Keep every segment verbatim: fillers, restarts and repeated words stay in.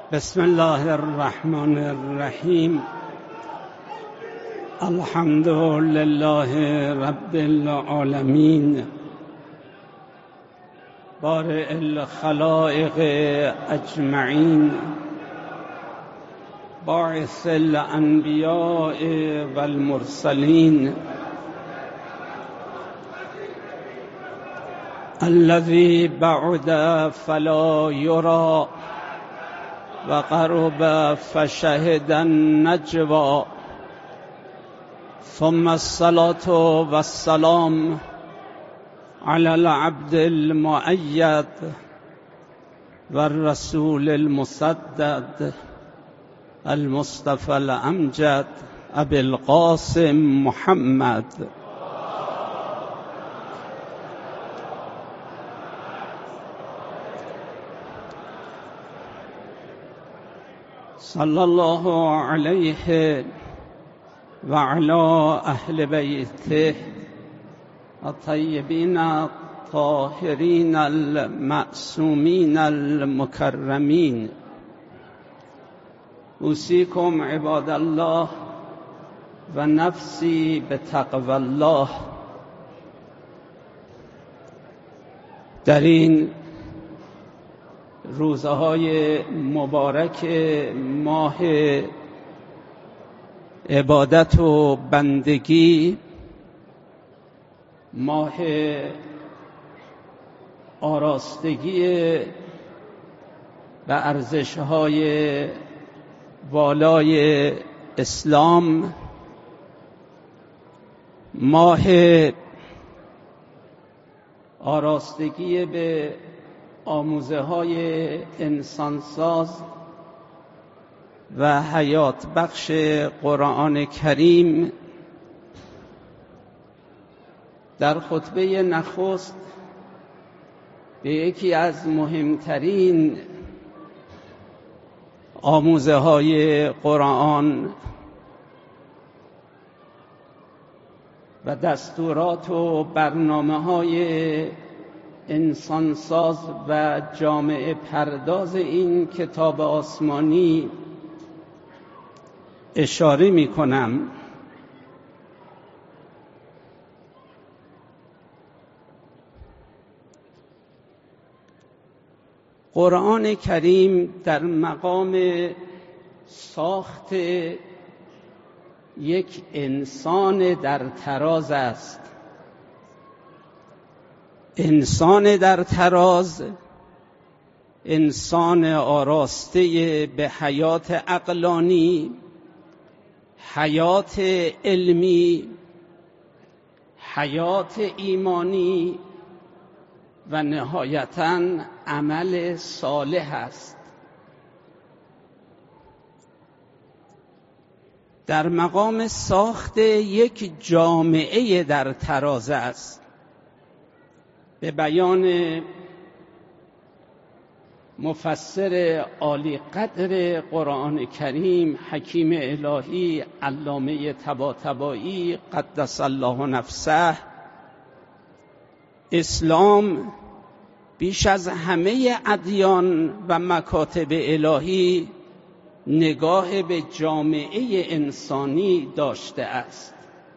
بسم الله الرحمن الرحیم. الحمد لله رب العالمین، بارئ الخلائق اجمعین، باعث الانبیاء والمرسلین، الذی بعد فلا یری و قرب فشهد النجوى، ثم الصلاة والسلام على العبد المؤید والرسول المسدد المصطفى الامجد ابي القاسم محمد. صلی الله علیه و علی اهل بیته الطیبین الطاهرین المعصومین المکرمین. اوصیکم عباد الله و نفسی بتقوی الله. در این روزهای مبارک ماه عبادت و بندگی، ماه آراستگی و ارزش‌های والای اسلام، ماه آراستگی به آموزه های انسانساز و حیات بخش قرآن کریم، در خطبه نخست به یکی از مهمترین آموزه های قرآن و دستورات و برنامه های انسانساز و جامعه پرداز این کتاب آسمانی اشاره می کنم. قرآن کریم در مقام ساخت یک انسان در تراز است. انسان در تراز، انسان آراسته به حیات عقلانی، حیات علمی، حیات ایمانی و نهایتاً عمل صالح است. در مقام ساخت یک جامعه در تراز است. به بیان مفسر عالی قدر قرآن کریم حکیم الهی علامه طباطبایی قدس الله نفسه، اسلام بیش از همه ادیان و مکاتب الهی نگاه به جامعه انسانی داشته است.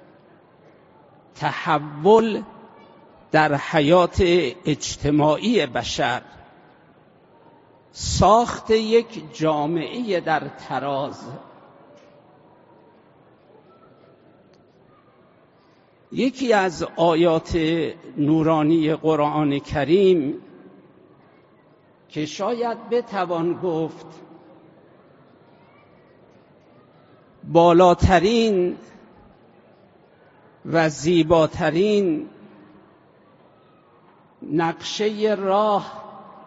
تحول در حیات اجتماعی بشر، ساخت یک جامعه در تراز. یکی از آیات نورانی قرآن کریم که شاید بتوان گفت بالاترین و زیباترین نقشه راه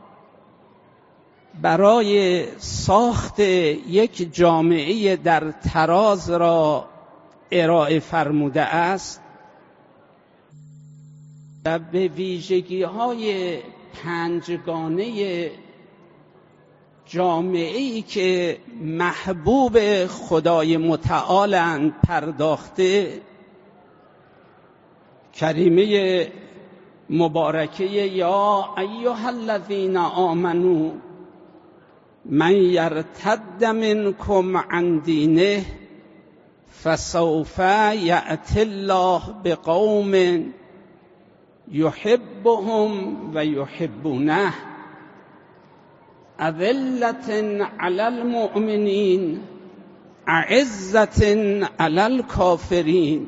برای ساخت یک جامعه در تراز را ارائه فرموده است و به ویژگی‌های پنجگانه جامعه‌ای که محبوب خدای متعالند پرداخته. کریمه مبارکه یا ایها الذین آمنو من یرتد منکم عن دینه فسوف یأتی الله بقوم یحبهم و یحبونه اذلة علی المؤمنین اعزة علی الکافرین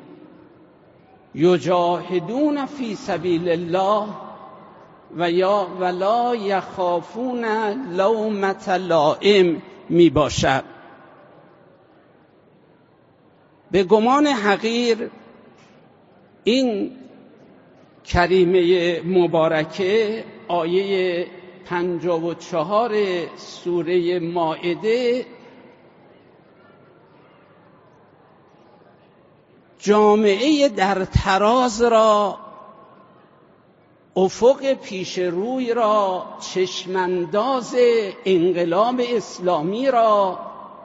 یجاهدون فی سبیل الله و یا ولا یخافون لومة لائم می باشد. به گمان حقیر این کریمه مبارکه آیه پنجاه و چهار سوره مائده جامعه در تراز را، افق پیش روی را، چشمانداز انقلاب اسلامی را،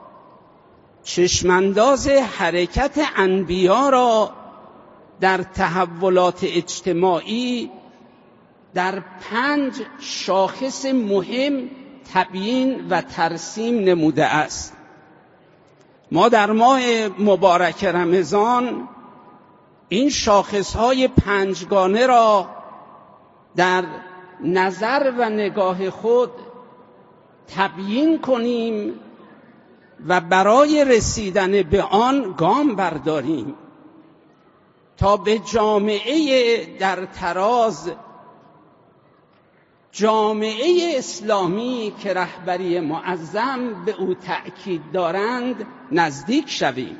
چشمانداز حرکت انبیا را در تحولات اجتماعی در پنج شاخص مهم تبیین و ترسیم نموده است. ما در ماه مبارک رمضان این شاخصهای پنجگانه را در نظر و نگاه خود تبیین کنیم و برای رسیدن به آن گام برداریم تا به جامعه در تراز، جامعه اسلامی که رهبری معظم به او تأکید دارند نزدیک شویم.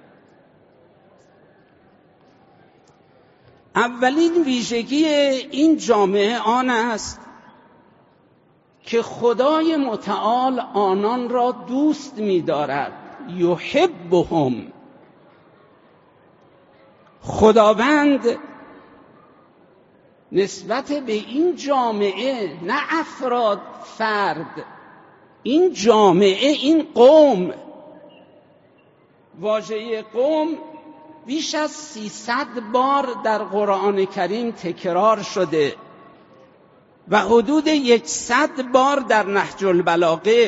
اولین ویژگی این جامعه آن است که خدای متعال آنان را دوست می‌دارد. یحبهم. خداوند نسبت به این جامعه، نه افراد، فرد، این جامعه، این قوم، واژه قوم بیش از سیصد بار در قرآن کریم تکرار شده و حدود یکصد بار در نهج البلاغه.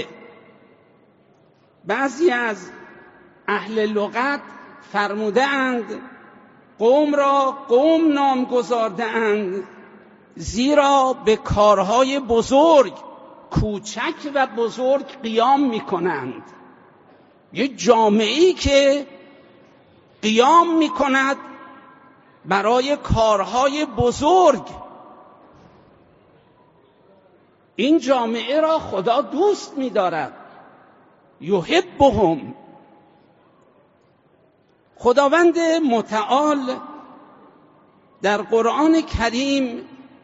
بعضی از اهل لغت فرموده اند قوم را قوم نام گذارده اند زیرا به کارهای بزرگ، کوچک و بزرگ قیام می کنند. یک جامعه‌ای که قیام می کند برای کارهای بزرگ، این جامعه را خدا دوست می دارد. یحبهم. خداوند متعال در قرآن کریم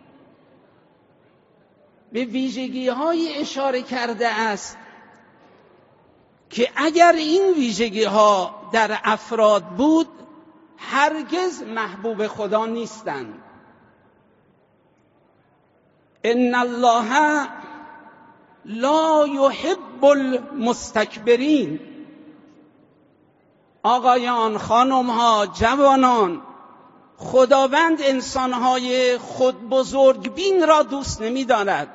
به ویژگی‌های اشاره کرده است که اگر این ویژگی‌ها در افراد بود هرگز محبوب خدا نیستند. ان الله لا یحب المستکبرین. آقایان، خانم‌ها، جوانان، خداوند انسان‌های خود بزرگ بین را دوست نمی‌دارد.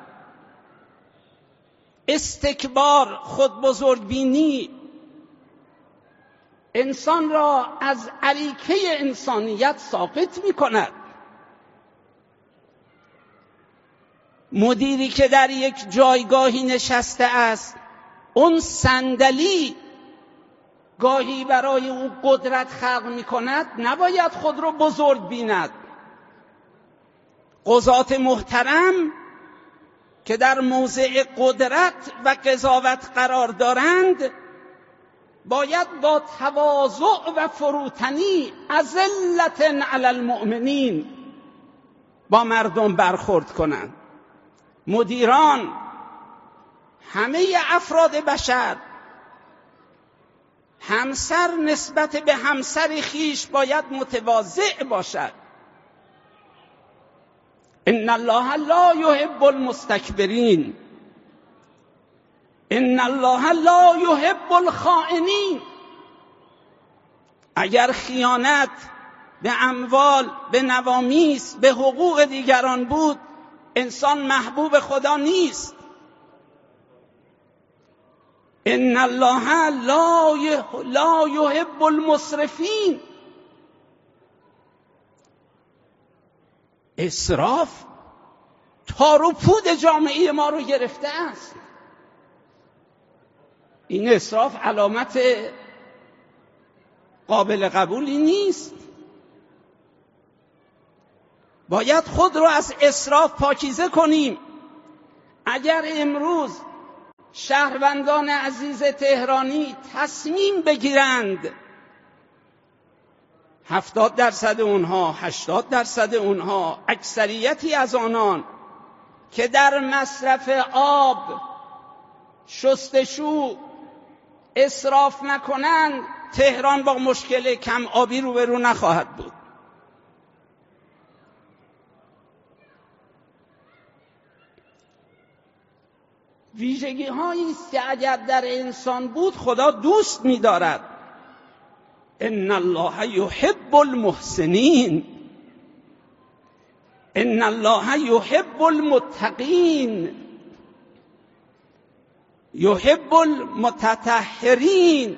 استکبار، خود بزرگ بینی انسان را از عریکه انسانیت ساقط می‌کند. مدیری که در یک جایگاهی نشسته است، اون صندلی گاهی برای او قدرت خلق می کند، نباید خود را بزرگ بیند. قضات محترم که در موضع قدرت و قضاوت قرار دارند باید با تواضع و فروتنی اذلة علی المؤمنین با مردم برخورد کنند. مدیران، همه افراد بشر، همسر نسبت به همسر خیش باید متواضع باشد. ان الله لا یحب المستکبرین. ان الله لا یحب الخائنین. اگر خیانت به اموال، به نوامیس، به حقوق دیگران بود، انسان محبوب خدا نیست. ان الله لا لا یحب المسرفین. اسراف تار و پود جامعه ما رو گرفته است. این اسراف علامت قابل قبولی نیست. باید خود رو از اسراف پاکیزه کنیم. اگر امروز شهروندان عزیز تهرانی تصمیم بگیرند هفتاد درصد اونها، هشتاد درصد اونها، اکثریتی از آنان که در مصرف آب، شستشو اسراف نکنند، تهران با مشکل کم آبی روبرو نخواهد بود. ویژگی هایی است که اگر در انسان بود خدا دوست می‌دارد. ان الله یحب المحسنین، ان الله یحب المتقین، یحب المتطهرین.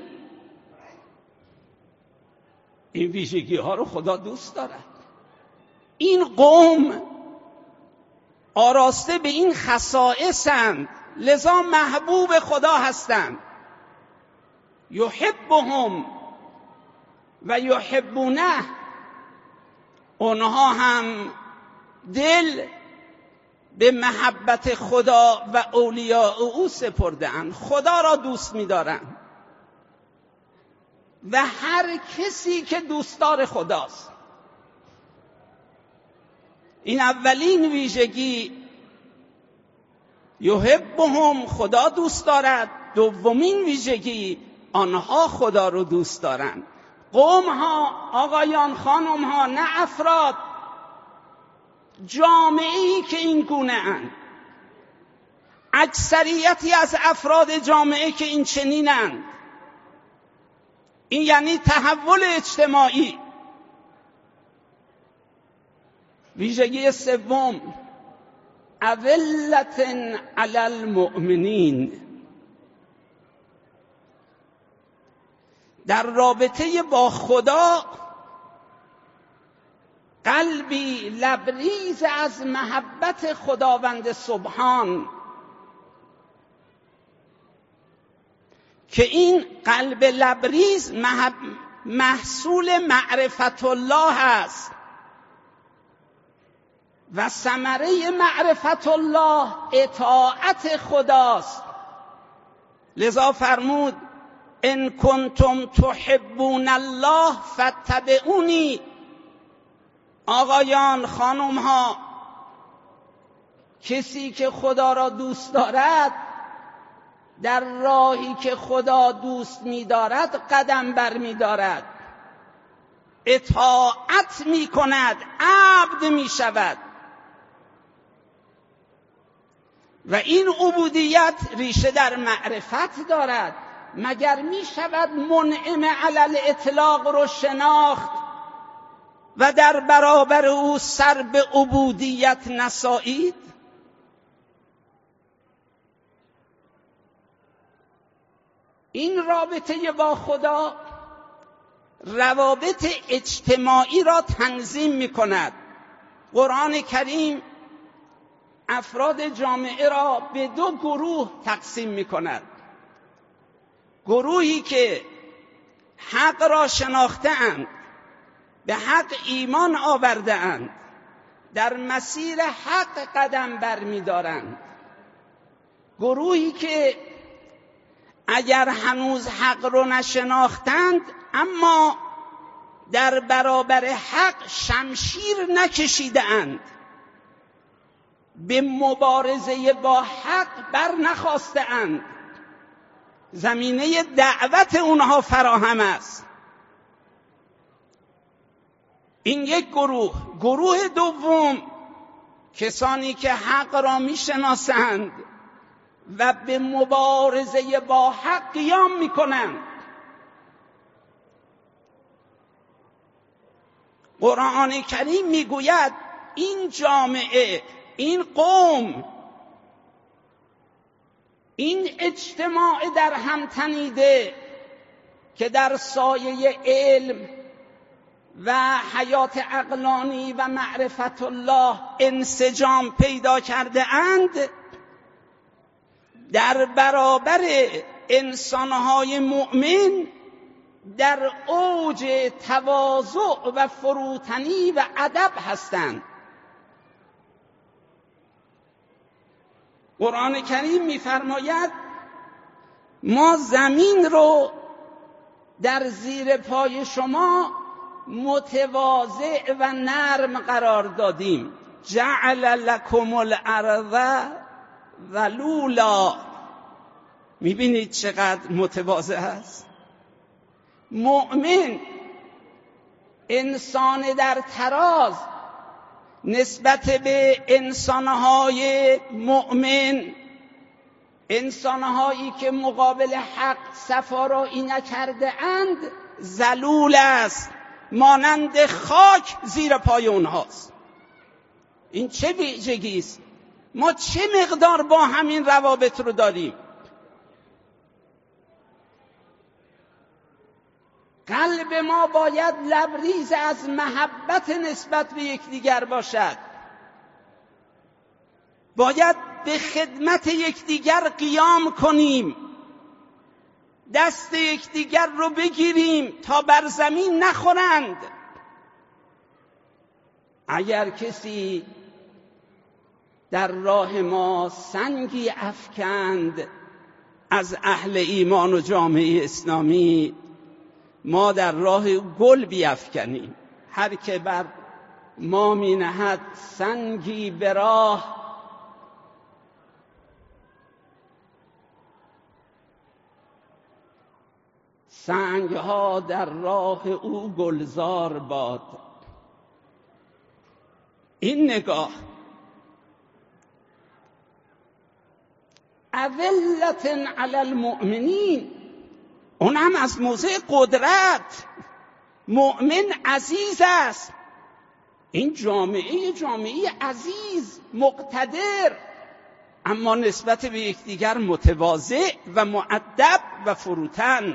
این ویژگی ها رو خدا دوست دارد. این قوم آراسته به این خصائصند، لذا محبوب خدا هستند. یحبهم و یحبونه. اونها هم دل به محبت خدا و اولیاء او سپرده‌اند. خدا را دوست می‌دارند و هر کسی که دوستدار خداست. این اولین ویژگی، یحبهم، خدا دوست دارد. دومین ویژگی، آنها خدا رو دوست دارند. قوم ها، آقایان، خانم ها، نه افراد، جامعه‌ای که این گونه اند، اکثریتی از افراد جامعه که این چنینند. این یعنی تحول اجتماعی. ویژگی سوم، اذلة علی المؤمنین. در رابطه با خدا قلبی لبریز از محبت خداوند سبحان، که این قلب لبریز محصول معرفت الله است و ثمره معرفت الله اطاعت خداست. لذا فرمود ان کنتم تحبون الله فاتبعونی. آقایان، خانم ها، کسی که خدا را دوست دارد در راهی که خدا دوست می دارد قدم بر می دارد، اطاعت می کند، عبد می شود. و این عبودیت ریشه در معرفت دارد. مگر می شود منعم علی الاطلاق رو شناخت و در برابر او سر به عبودیت نسایید؟ این رابطه با خدا روابط اجتماعی را تنظیم می کند. قرآن کریم افراد جامعه را به دو گروه تقسیم می کند. گروهی که حق را شناخته‌اند، به حق ایمان آورده‌اند، در مسیر حق قدم برمی‌دارند. گروهی که اگر هنوز حق رو نشناختند اما در برابر حق شمشیر نکشیده‌اند، به مبارزه با حق بر نخواسته‌اند. زمینه دعوت اونها فراهم است. این یک گروه. گروه دوم، کسانی که حق را میشناسند و به مبارزه با حق قیام میکنند. قرآن کریم میگوید این جامعه، این قوم، این اجتماع در هم تنیده که در سایه علم و حیات عقلانی و معرفت الله انسجام پیدا کرده اند، در برابر انسانهای مؤمن در اوج تواضع و فروتنی و ادب هستند. قرآن کریم می‌فرماید ما زمین رو در زیر پای شما متواضع و نرم قرار دادیم. جعل لکم الارض ذلولا. میبینید چقدر متواضع است. مؤمن، انسان در تراز، نسبت به انسانهای مؤمن، انسانهایی که مقابل حق صفارایی نکرده اند، ذلول است، مانند خاک زیر پای اونهاست. این چه ویژگی است؟ ما چه مقدار با همین روابط رو داریم؟ قلب ما باید لبریز از محبت نسبت به یکدیگر باشد. باید به خدمت یکدیگر قیام کنیم، دست یکدیگر رو بگیریم تا بر زمین نخورند. اگر کسی در راه ما سنگی افکند از اهل ایمان و جامعه اسلامی، ما در راه گل بیفکنیم. هر که بر ما می نهد سنگی به راه، سنگ ها در راه او گلزار باد. این نگاه اذلة علی المؤمنین، اون هم از موضع قدرت. مؤمن عزیز است. این جامعه جامعه عزیز مقتدر، اما نسبت به یکدیگر متواضع و مؤدب و فروتن.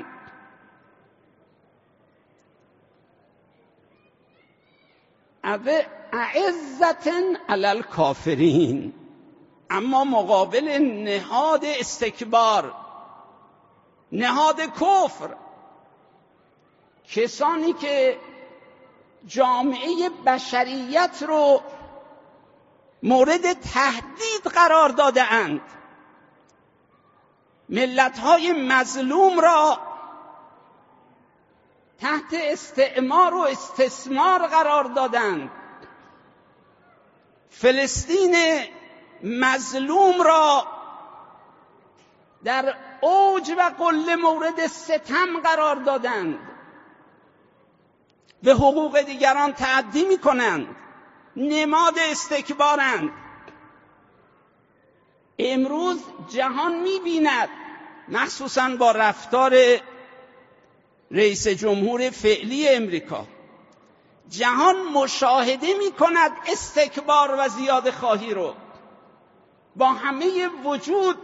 اعزة علی الکافرین، اما مقابل نهاد استکبار، نهاد کفر، کسانی که جامعه بشریت رو مورد تهدید قرار داده اند، ملت‌های مظلوم را تحت استعمار و استثمار قرار دادند، فلسطین مظلوم را در اوج و قله مورد ستم قرار دادند، به حقوق دیگران تعدی می‌کنند، نماد استکبارند. امروز جهان می‌بیند، مخصوصاً با رفتار رئیس جمهور فعلی امریکا، جهان مشاهده می‌کند استکبار و زیاده خواهی رو. با همه وجود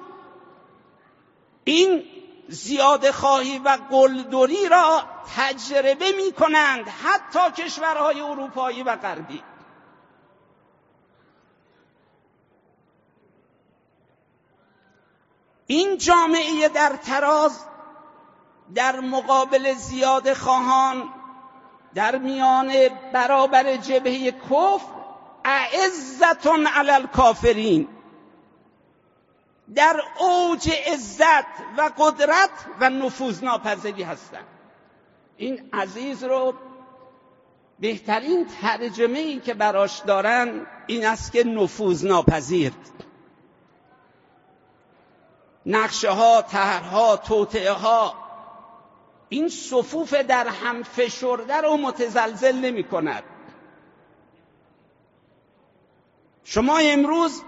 این زیاده خواهی و قلدری را تجربه می کنند حتی کشورهای اروپایی و غربی. این جامعه در تراز در مقابل زیاده خواهان، در میان برابر جبهه کفر، اعزة علی الکافرین، در اوج عزت و قدرت و نفوذناپذیری هستند. این عزیز رو بهترین ترجمه ای که براش دارن این است که نفوذناپذیر. نقشه ها، طرح‌ها، توطئه ها این صفوف در هم فشرده رو متزلزل نمی کند. شما امروز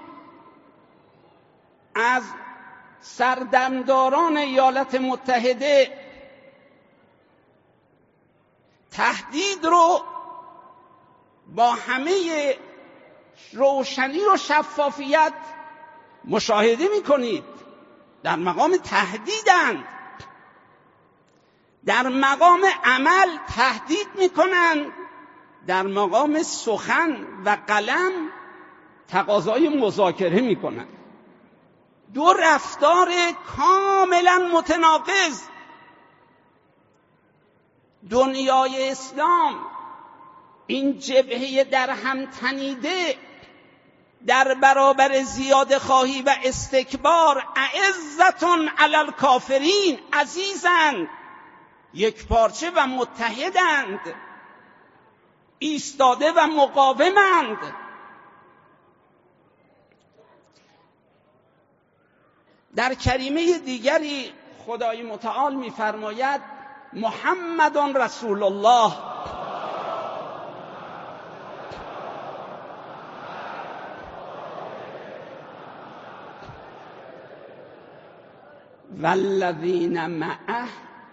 از سردمداران ایالات متحده تهدید رو با همه روشنی و شفافیت مشاهده می کنید. در مقام تهدیدند، در مقام عمل تهدید میکنند، در مقام سخن و قلم تقاضای مذاکره میکنند. دو رفتار کاملا متناقض. دنیای اسلام این جبهه در هم تنیده در برابر زیاده خواهی و استکبار، اعزتون علی الکافرین، عزیزند، یک پارچه و متحدند، ایستاده و مقاومند. در کریمه دیگری خدای متعال می‌فرماید محمد رسول الله والذین معه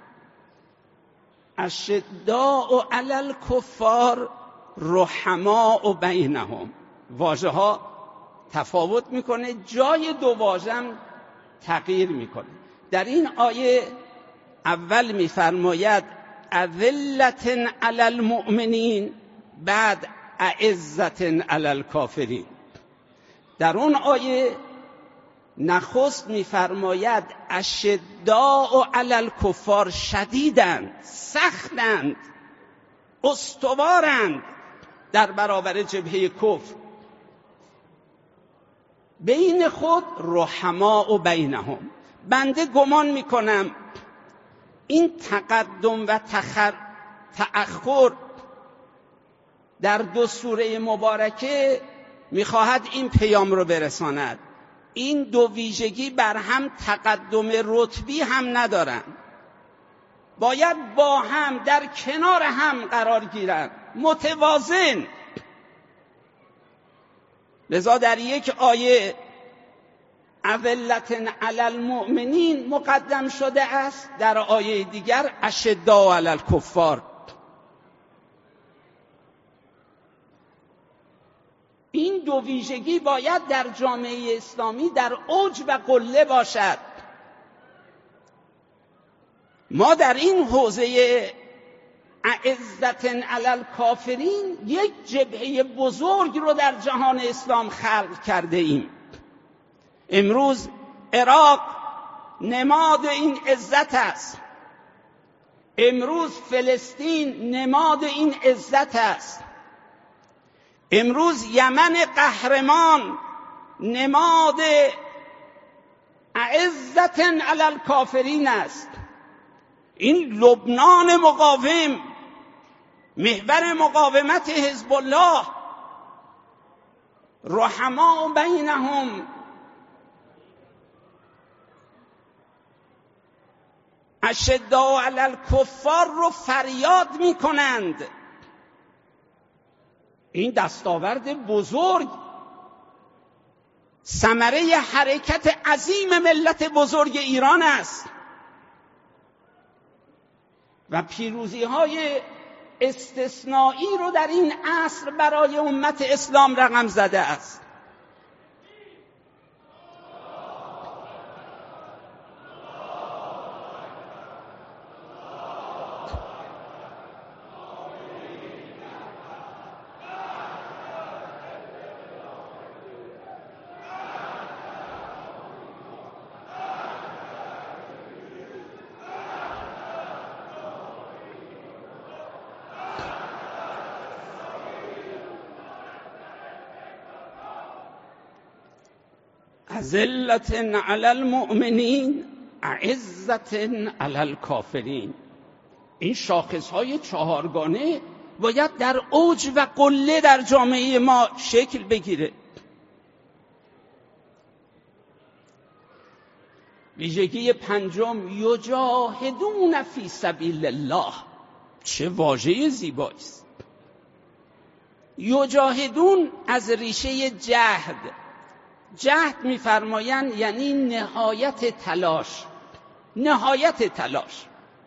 اشداء علی الکفار رحماء بینهم. واژه ها تفاوت میکنه، جای دو واژه تغییر میکنه. در این آیه اول میفرماید اذلة علی المؤمنین، بعد اعزة علی الکافرین. در اون آیه نخست میفرماید اشداء علی الکفار، شدیدند، سختند، استوارند در برابر جبهه کفر. بین خود رحماء بینهم. بنده گمان میکنم این تقدم و تخر تأخر در دو سوره مبارکه میخواهد این پیام رو برساند. این دو ویژگی بر هم تقدم رتبی هم ندارند، باید با هم در کنار هم قرار گیرند، متوازن. لذا در یک آیه اذلة علی المؤمنین مقدم شده است، در آیه دیگر اشداء علی الکفار. این دو ویژگی باید در جامعه اسلامی در اوج و قله باشد. ما در این حوزه اعزة علی الکافرین یک جبهه بزرگ رو در جهان اسلام خلق کرده ایم. امروز عراق نماد این عزت است، امروز فلسطین نماد این عزت است، امروز یمن قهرمان نماد اعزة علی الکافرین است. این لبنان مقاوم، محور مقاومت حزب الله، رحماء بینهم، اشداء علی الکفار رو فریاد می کنند. این دستاورد بزرگ، ثمره حرکت عظیم ملت بزرگ ایران است و پیروزی های استثنایی رو در این عصر برای امت اسلام رقم زده است. اذلة علی المؤمنین اعزة علی الکافرین. این شاخصهای چهارگانه باید در اوج و قله در جامعه ما شکل بگیره. ویژگی پنجم یجاهدون فی سبیل الله. چه واژه زیبایی است. یجاهدون از ریشه جهد. جهد می‌فرمایند یعنی نهایت تلاش، نهایت تلاش،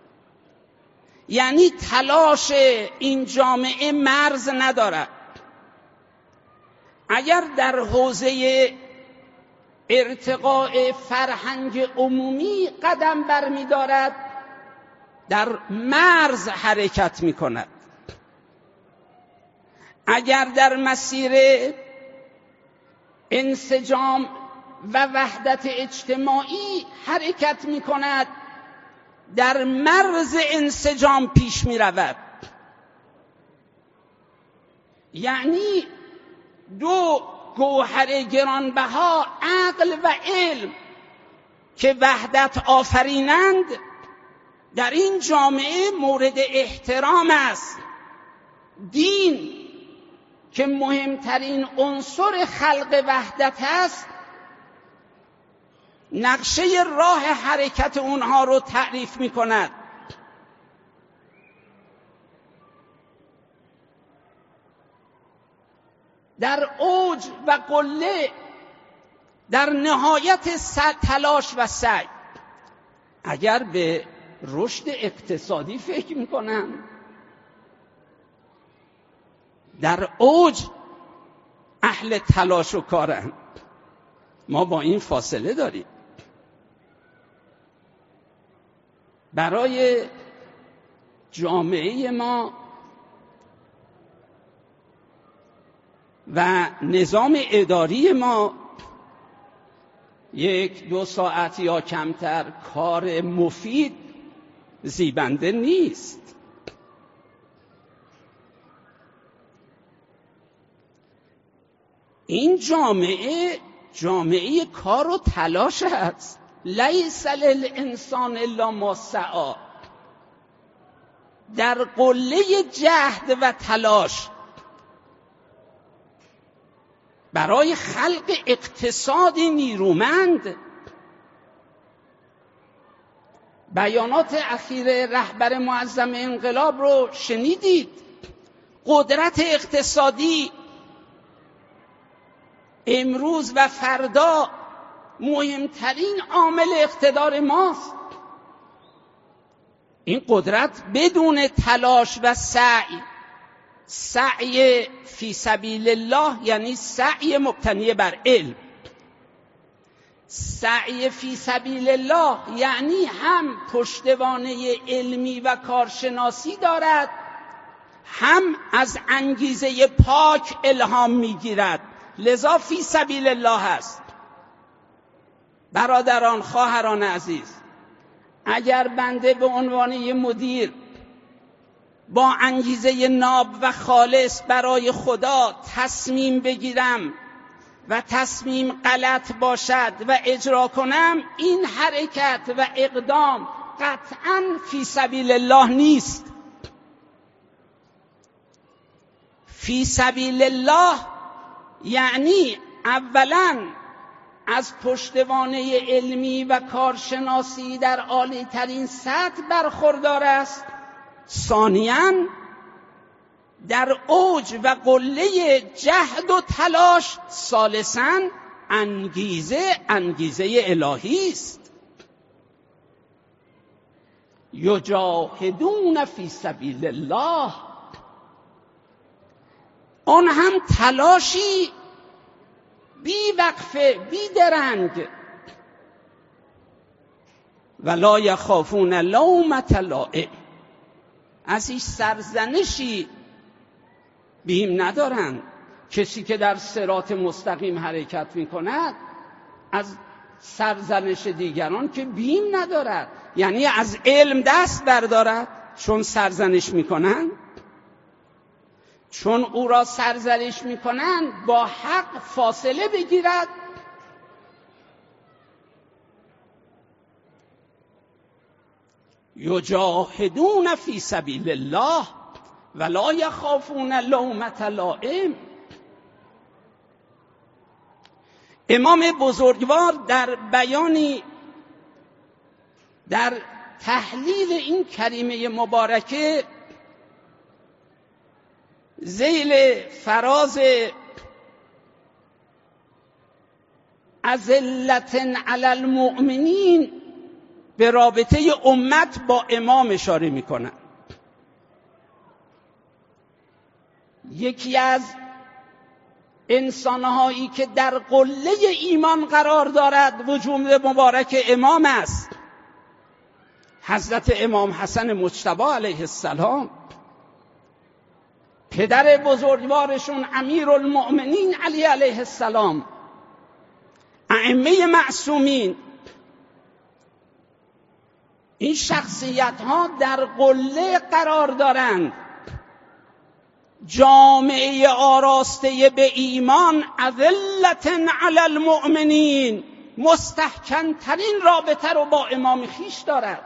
یعنی تلاش این جامعه مرز ندارد. اگر در حوزه ارتقاء فرهنگ عمومی قدم برمی‌دارد، در مرز حرکت می‌کند. اگر در مسیر انسجام و وحدت اجتماعی حرکت می‌کند، در مرز انسجام پیش می‌رود. یعنی دو گوهر گرانبها، عقل و علم، که وحدت آفرینند، در این جامعه مورد احترام است. دین که مهمترین عنصر خلق وحدت است، نقشه راه حرکت اونها رو تعریف می کند. در اوج و قله، در نهایت تلاش و سعی، اگر به رشد اقتصادی فکر میکنن، در اوج اهل تلاش و کارن. ما با این فاصله داریم. برای جامعه ما و نظام اداری ما یک دو ساعت یا کمتر کار مفید زیبنده نیست. این جامعه جامعه کار و تلاش است. لیس للانسان الا ما سعی. در قله جهد و تلاش برای خلق اقتصادی نیرومند. بیانات اخیر رهبر معظم انقلاب رو شنیدید. قدرت اقتصادی امروز و فردا مهمترین عامل اقتدار ماست. این قدرت بدون تلاش و سعی، سعی فی سبیل الله یعنی سعی مبتنی بر علم، سعی فی سبیل الله یعنی هم پشتوانه علمی و کارشناسی دارد، هم از انگیزه پاک الهام میگیرد، لذا فی سبیل الله است. برادران، خواهران عزیز، اگر بنده به عنوان مدیر با انگیزه ناب و خالص برای خدا تصمیم بگیرم و تصمیم غلط باشد و اجرا کنم، این حرکت و اقدام قطعاً فی سبیل الله نیست. فی سبیل الله یعنی اولاً از پشتوانه علمی و کارشناسی در عالی ترین سطح برخوردار است، ثانیاً در اوج و قله جهد و تلاش، ثالثاً انگیزه انگیزه الهی است. یجاهدون فی سبیل الله، آن هم تلاشی بی وقفه، بی درنگ. ولا یخافون لومة لائم، از هیچ سرزنشی بیم ندارند. کسی که در صراط مستقیم حرکت می کند از سرزنش دیگران که بیم ندارد، یعنی از علم دست بردارد. چون سرزنش می کنند، چون او را سرزنش می کنند، با حق فاصله بگیرد. یجاهدون فی سبیل الله ولا یخافون لومة لائم. امام بزرگوار در بیانی در تحلیل این کریمه مبارکه ذیل فراز اذلة علی المؤمنین به رابطه امت با امام اشاره میکنند. یکی از انسانهایی که در قله ایمان قرار دارد وجود مبارک امام است، حضرت امام حسن مجتبی علیه السلام، پدر بزرگوارشون امیرالمؤمنین علی علیه السلام، ائمه معصومین. این شخصیت ها در قله قرار دارند. جامعه آراسته به ایمان اذلة علی المؤمنین، مستحکم ترین رابطه رو با امام خیش دارد.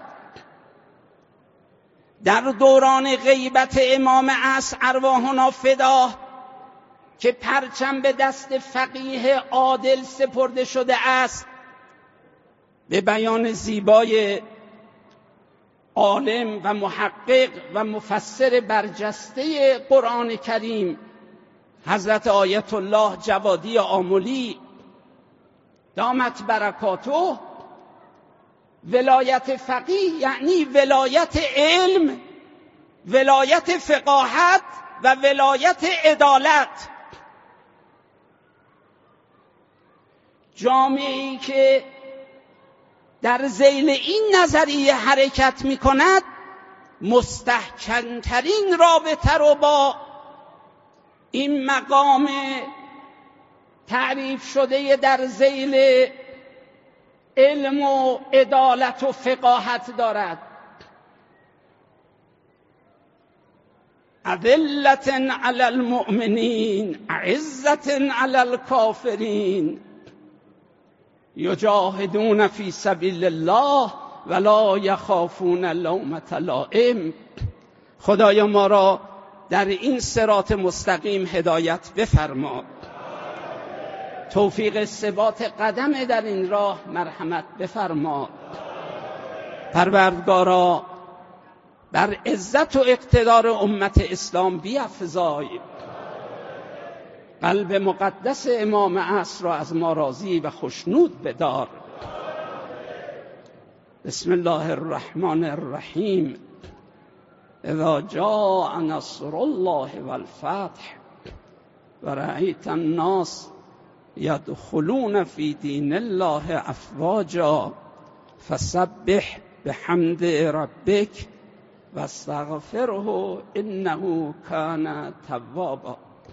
در دوران غیبت امام عصر ارواحنا فدا که پرچم به دست فقیه عادل سپرده شده است، به بیان زیبای عالم و محقق و مفسر برجسته قرآن کریم حضرت آیت الله جوادی آملی دامت برکاته، ولایت فقیه یعنی ولایت علم، ولایت فقاهت و ولایت عدالت. جامعه‌ای که در ذیل این نظریه حرکت می کند مستحکم‌ترین رابطه رو با این مقام تعریف شده در ذیل علم و عدالت و فقاهت دارد. اذلة علی المؤمنین عزة علی الکافرین یجاهدون فی سبیل الله ولا یخافون لومة لائم. خدایا ما را در این صراط مستقیم هدایت بفرما، توفیق ثبات قدم در این راه مرحمت بفرما. پروردگارا بر عزت و اقتدار امت اسلام بیفزای، قلب مقدس امام عصر را از ما راضی و خوشنود بدار. بسم الله الرحمن الرحیم. اذا جاء نصر الله والفتح ورأیت الناس یدخلون فی دین الله افواجا فسبح بحمد ربک واستغفره انه کان توابا.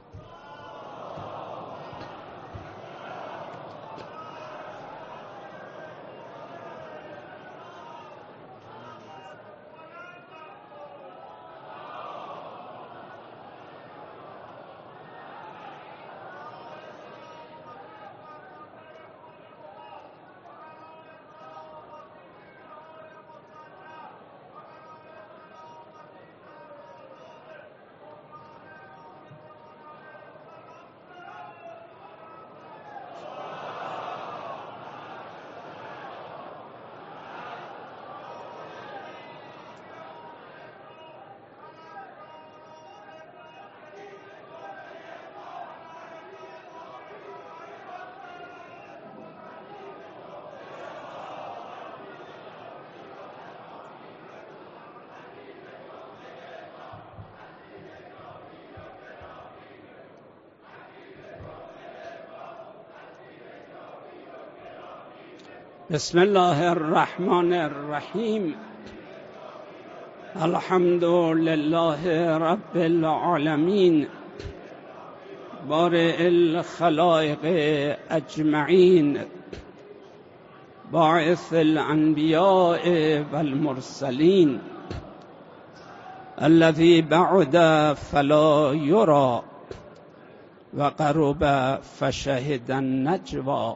بسم الله الرحمن الرحیم. الحمد لله رب العالمین بارئ الخلائق اجمعین باعث الانبیاء والمرسلین الذی بعد فلا یرى وقرب فشهد النجوى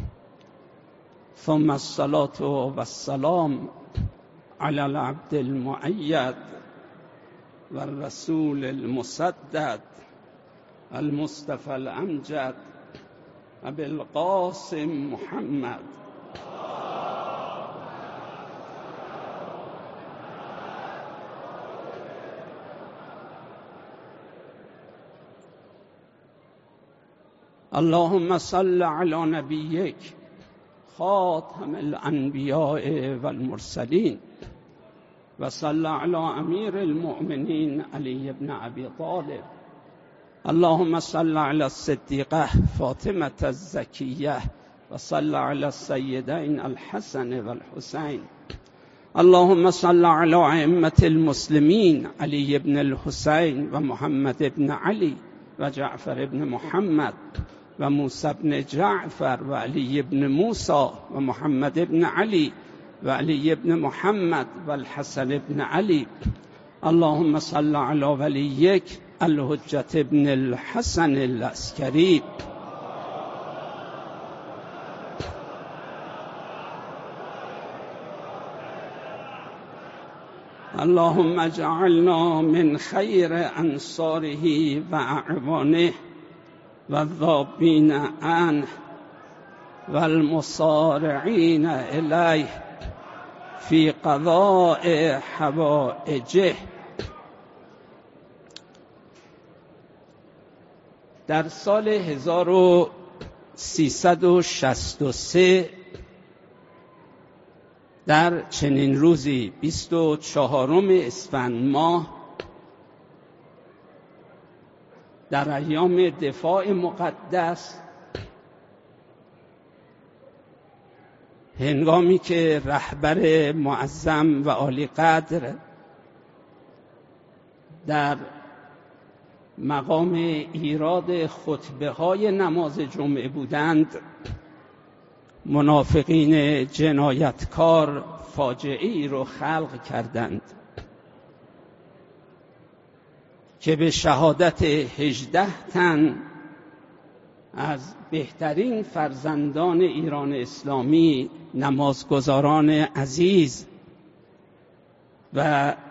ثم الصلاة والسلام على العبد المؤيد والرسول المسدد المصطفى الأمجد أبي القاسم محمد اللهم صل على نبيك خاتم الانبیاء والمرسلین و صلی علی امیر المؤمنین علی بن ابی طالب اللهم صل على الصدیقه فاطمه الزکیه و صل على السیدین الحسن والحسین. اللهم صل على ائمة المسلمین علی بن الحسین و محمد بن علی و جعفر بن محمد و موسی بن جعفر و علی بن موسی و محمد بن علی و علی بن محمد و الحسن بن علی. اللهم صل على ولیک الحجة بن الحسن العسکری. اللهم اجعلنا من خیر انصاره و اعوانه و الذابین عنه و المصارعین الیه فی قضاء حوائجه. در سال هزار و سیصد و شصت و سه در چنین روزی بیست و چهارم اسفند ماه در ایام دفاع مقدس، هنگامی که رهبر معظم و عالی قدر در مقام ایراد خطبه های نماز جمعه بودند، منافقین جنایتکار فاجعه ای رو خلق کردند که به شهادت هجده تن از بهترین فرزندان ایران اسلامی، نمازگزاران عزیز و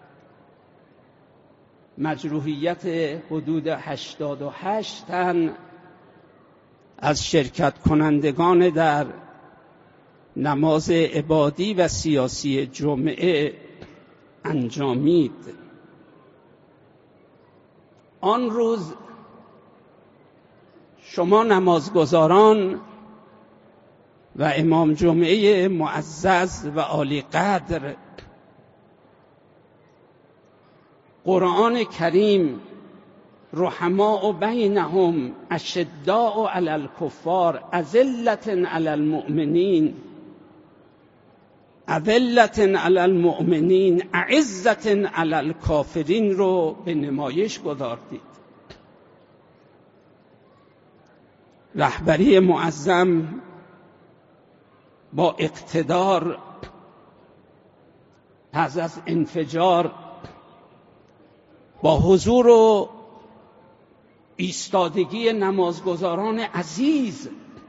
مجروحیت حدود هشتاد و هشت تن از شرکت کنندگان در نماز عبادی و سیاسی جمعه انجامید. آن روز شما نمازگزاران و امام جمعه معزز و عالی قدر قرآن کریم رحماء بینهم اشداء علی الکفار اذلة علی المؤمنین اذلة علی المؤمنین اعزة علی الکافرین رو به نمایش گذاردید. رهبری معظم با اقتدار پس از انفجار با حضور و ایستادگی نمازگزاران عزیز،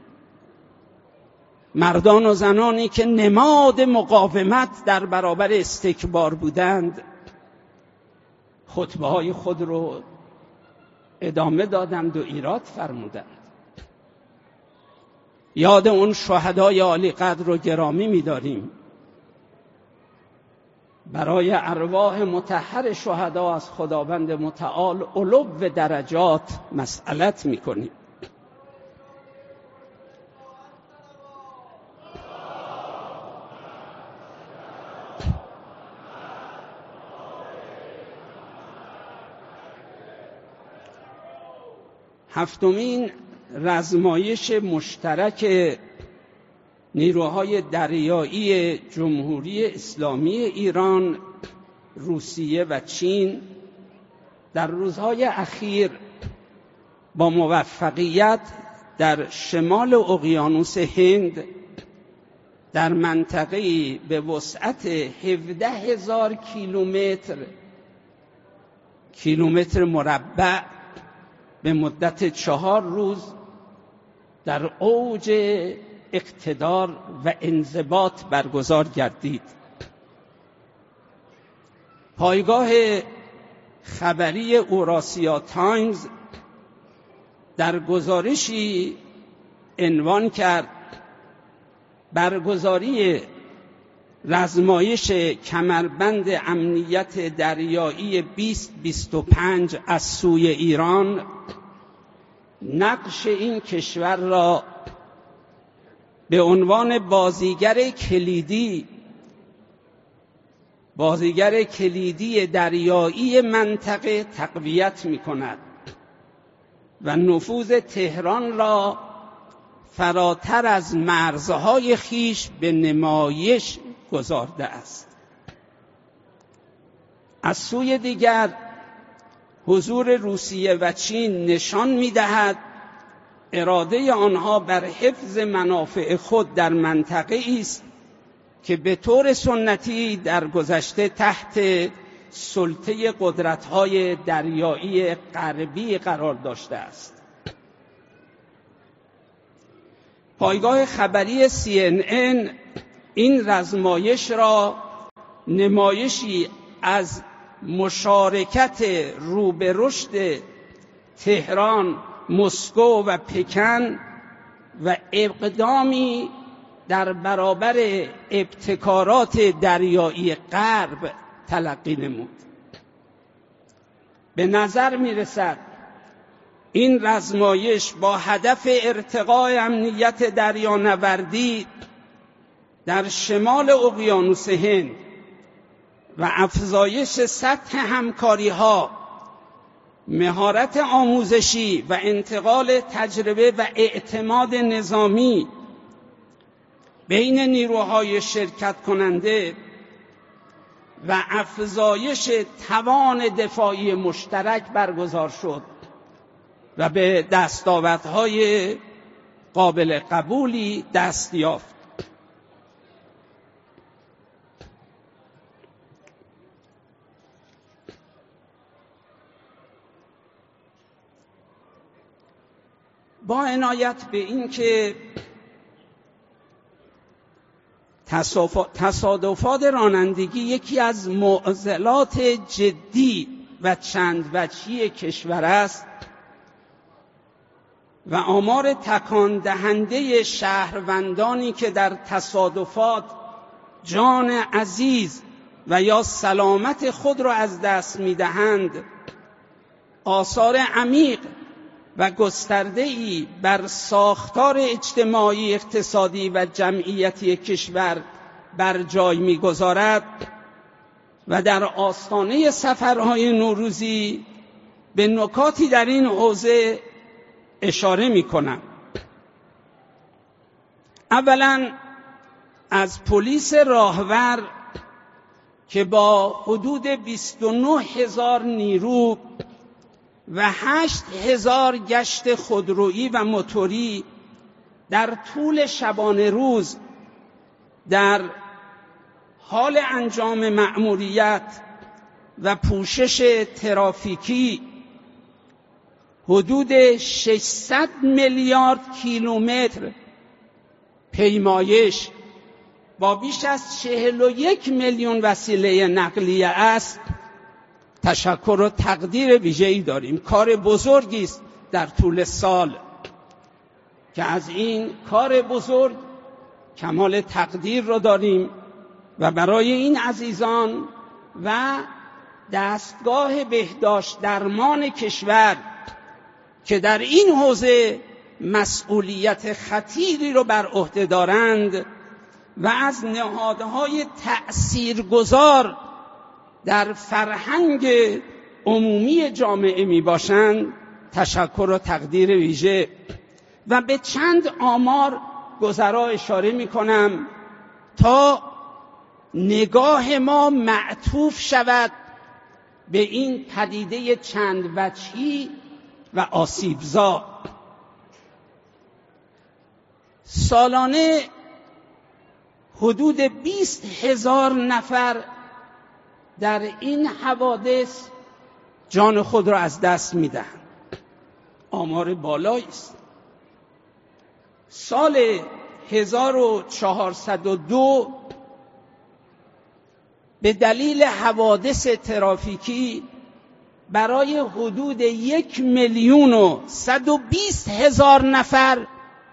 مردان و زنانی که نماد مقاومت در برابر استکبار بودند، خطبه های خود رو ادامه دادند و ایراد فرمودند. یاد اون شهدای عالی قدر رو گرامی می‌داریم. برای ارواح مطهر شهدا از خداوند متعال علو و درجات مسئلت می‌کنیم. هفتمین رزمایش مشترک نیروهای دریایی جمهوری اسلامی ایران، روسیه و چین در روزهای اخیر با موفقیت در شمال اقیانوس هند در منطقه‌ای به وسعت هفده هزار کیلومتر کیلومتر مربع به مدت چهار روز در اوج اقتدار و انضباط برگزار گردید. پایگاه خبری اوراسیا تایمز در گزارشی عنوان کرد برگزاری رزمایش کمربند امنیت دریایی بیست بیست و پنج از سوی ایران نقش این کشور را به عنوان بازیگر کلیدی بازیگر کلیدی دریایی منطقه تقویت می کند. و نفوذ تهران را فراتر از مرزهای خیش به نمایش گذارده است. از سوی دیگر حضور روسیه و چین نشان می‌دهد اراده آنها بر حفظ منافع خود در منطقه است که به طور سنتی در گذشته تحت سلطه قدرت‌های دریایی غربی قرار داشته است. پایگاه خبری سی ان ان این رزمایش را نمایشی از مشارکت رو به رشد تهران، مسکو و پکن و اقدامی در برابر ابتکارات دریایی غرب تلقی نمود. به نظر می رسد این رزمایش با هدف ارتقاء امنیت دریانوردی در شمال اقیانوس هند و افزایش سطح همکاری‌ها، مهارت آموزشی و انتقال تجربه و اعتماد نظامی بین نیروهای شرکت کننده و افزایش توان دفاعی مشترک برگزار شد و به دستاوردهای قابل قبولی دست یافت. با عنایت به این که تصادفات رانندگی یکی از معضلات جدی و چند وجهی کشور است و آمار تکان دهنده شهروندانی که در تصادفات جان عزیز و یا سلامت خود را از دست می‌دهند آثار عمیق و گسترده‌ای بر ساختار اجتماعی، اقتصادی و جمعیتی کشور بر جای می‌گذارد و در آستانه سفرهای نوروزی به نکاتی در این حوزه اشاره می‌کنم. اولاً از پلیس راهور که با حدود بیست و نه هزار نیرو و هشت هزار گشت خودرویی و موتوری در طول شبانه روز در حال انجام مأموریت و پوشش ترافیکی حدود ششصد میلیارد کیلومتر پیمایش با بیش از چهل و یک میلیون وسیله نقلیه است، تشکر و تقدیر ویژه‌ای داریم. کار بزرگی است در طول سال که از این کار بزرگ کمال تقدیر را داریم و برای این عزیزان و دستگاه بهداشت درمان کشور که در این حوزه مسئولیت خطیری را بر عهده دارند و از نهادهای تأثیرگذار در فرهنگ عمومی جامعه می باشند تشکر و تقدیر ویژه. و به چند آمار گذرا اشاره می کنم تا نگاه ما معطوف شود به این پدیده چند وجهی و آسیبزا. سالانه حدود بیست هزار نفر در این حوادث جان خود را از دست می‌دهند. آمار بالایی است. سال هزار و چهارصد و دو به دلیل حوادث ترافیکی برای حدود یک میلیون و صد و بیست هزار نفر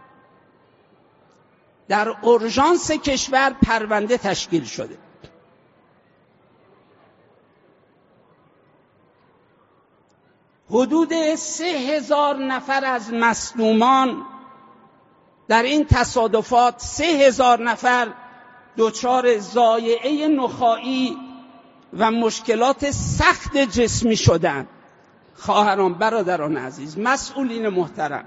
در اورژانس کشور پرونده تشکیل شده. حدود سه هزار نفر از مصدومان در این تصادفات، سه هزار نفر دچار ضایعه نخاعی و مشکلات سخت جسمی شدند خواهران، برادران عزیز، مسئولین محترم،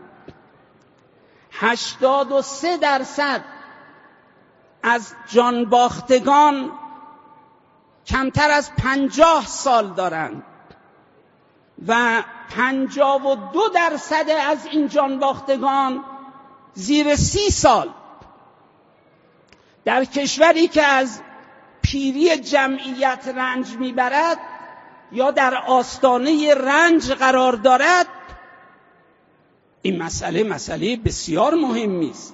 هشتاد و سه درصد از جانباختگان کمتر از پنجاه سال دارند و پنجاه و دو درصد از این جانباختگان زیر سی سال. در کشوری که از پیری جمعیت رنج میبرد یا در آستانه رنج قرار دارد، این مسئله مسئله بسیار مهمی است.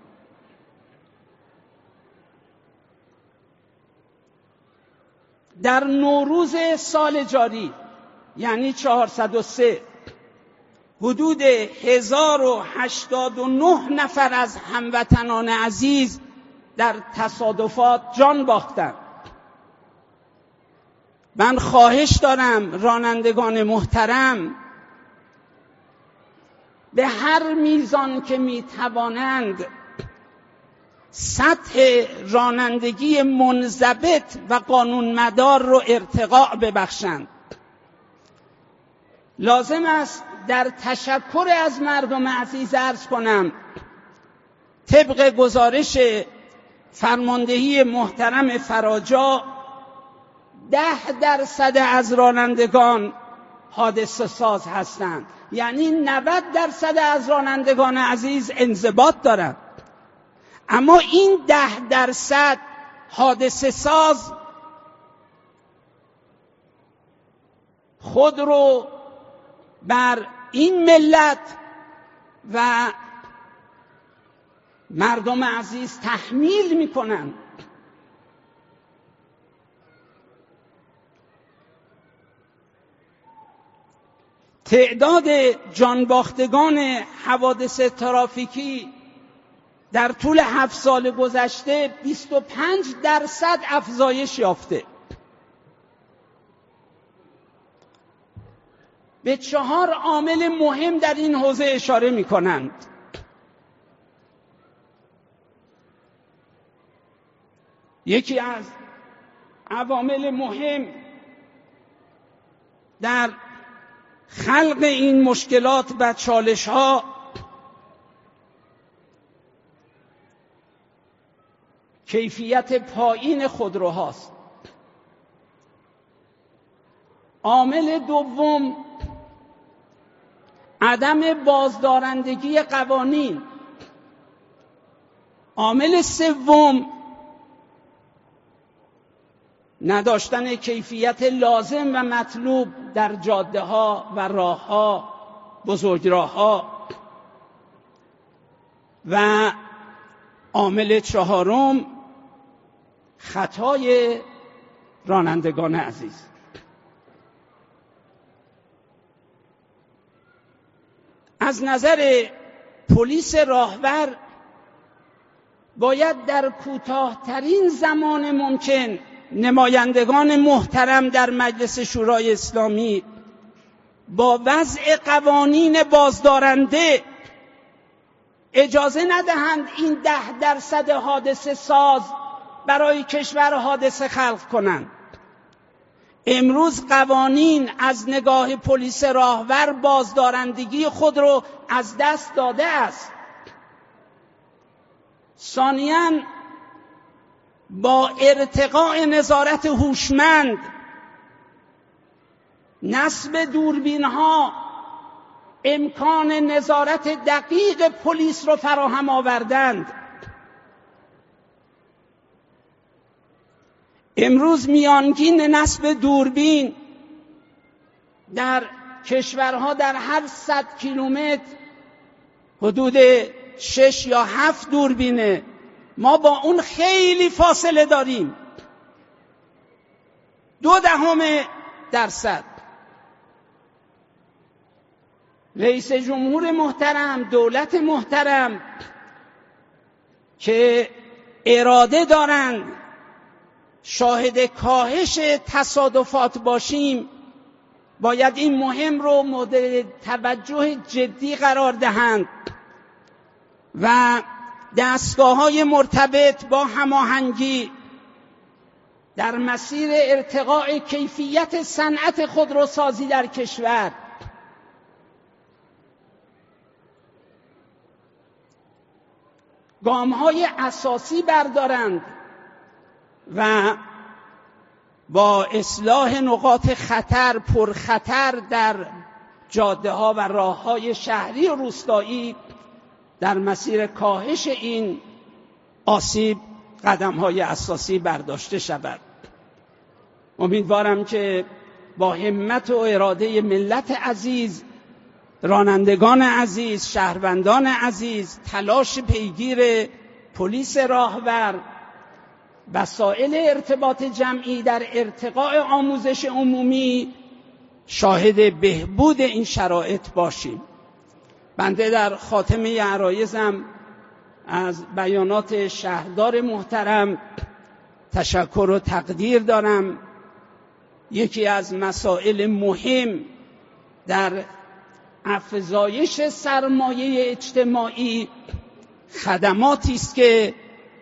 در نوروز سال جاری یعنی چهارصد و سه حدود هزار و هشتاد و نه نفر از هموطنان عزیز در تصادفات جان باختند. من خواهش دارم رانندگان محترم به هر میزان که میتوانند سطح رانندگی منضبط و قانونمدار رو ارتقا ببخشند. لازم است در تشکر از مردم عزیز عرض کنم طبق گزارش فرماندهی محترم فراجا ده درصد از رانندگان حادثه ساز هستند، یعنی نود درصد از رانندگان عزیز انضباط دارند، اما این ده درصد حادثه ساز خود رو بر این ملت و مردم عزیز تحمیل میکنند. تعداد جانباختگان حوادث ترافیکی در طول هفت سال گذشته بیست و پنج درصد افزایش یافته. به چهار عامل مهم در این حوزه اشاره می کنند. یکی از عوامل مهم در خلق این مشکلات و چالش ها کیفیت پایین خودروهاست. عامل دوم عدم بازدارندگی قوانین. عامل سوم نداشتن کیفیت لازم و مطلوب در جاده ها و راه ها، بزرگراه ها. و عامل چهارم خطای رانندگان عزیز. از نظر پلیس راهور باید در کوتاه‌ترین زمان ممکن نمایندگان محترم در مجلس شورای اسلامی با وضع قوانین بازدارنده اجازه ندهند این ده درصد حادثه ساز برای کشور حادثه خلق کنند. امروز قوانین از نگاه پلیس راهور بازدارندگی خود رو از دست داده است. ثانیاً با ارتقاء نظارت هوشمند، نصب دوربین‌ها، امکان نظارت دقیق پلیس رو فراهم آوردند. امروز میانگین نصب دوربین در کشورها در هر صد کیلومتر حدود شش یا هفت دوربینه. ما با اون خیلی فاصله داریم، دو دهم درصد. رئیس جمهور محترم، دولت محترم که اراده دارند شاهد کاهش تصادفات باشیم، باید این مهم رو مورد توجه جدی قرار دهند و دستگاه‌های مرتبط با هماهنگی در مسیر ارتقاء کیفیت صنعت خودروسازی در کشور گام‌های اساسی بردارند و با اصلاح نقاط خطر، پرخطر در جاده ها و راه های شهری و روستایی در مسیر کاهش این آسیب قدم های اساسی برداشته شود. امیدوارم که با همت و اراده ملت عزیز، رانندگان عزیز، شهروندان عزیز، تلاش پیگیر پلیس راهور، وسایل ارتباط جمعی در ارتقاء آموزش عمومی شاهد بهبود این شرایط باشیم. بنده در خاتمه عرایضم از بیانات شهردار محترم تشکر و تقدیر دارم. یکی از مسائل مهم در افزایش سرمایه اجتماعی خدماتی است که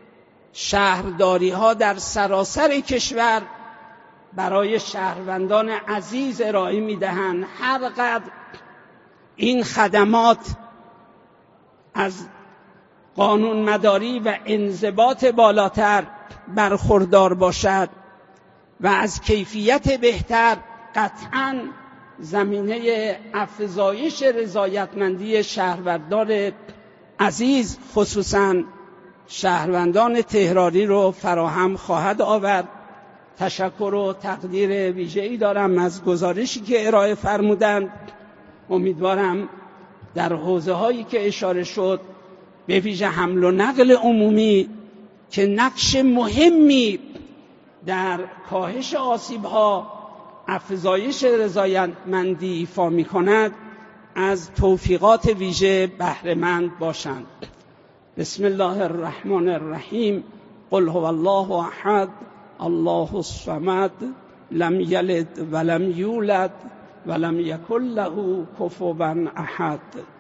شهرداری‌ها در سراسر کشور برای شهروندان عزیز ارائه می‌دهند. هر قدر این خدمات از قانون مداری و انضباط بالاتر برخوردار باشد و از کیفیت بهتر، قطعاً زمینه افزایش رضایتمندی شهروندان عزیز خصوصاً شهروندان تهرانی رو فراهم خواهد آورد. تشکر و تقدیر ویژه‌ای دارم از گزارشی که ارائه فرمودند. امیدوارم در حوزه‌هایی که اشاره شد، به ویژه حمل و نقل عمومی که نقش مهمی در کاهش آسیب‌ها، افزایش رضایتمندی ایفا می‌کند، از توفیقات ویژه بهره مند باشند. بسم الله الرحمن الرحیم. قل هو الله احد الله الصمد لم یلد ولم یولد ولم یکن له کفوا احد.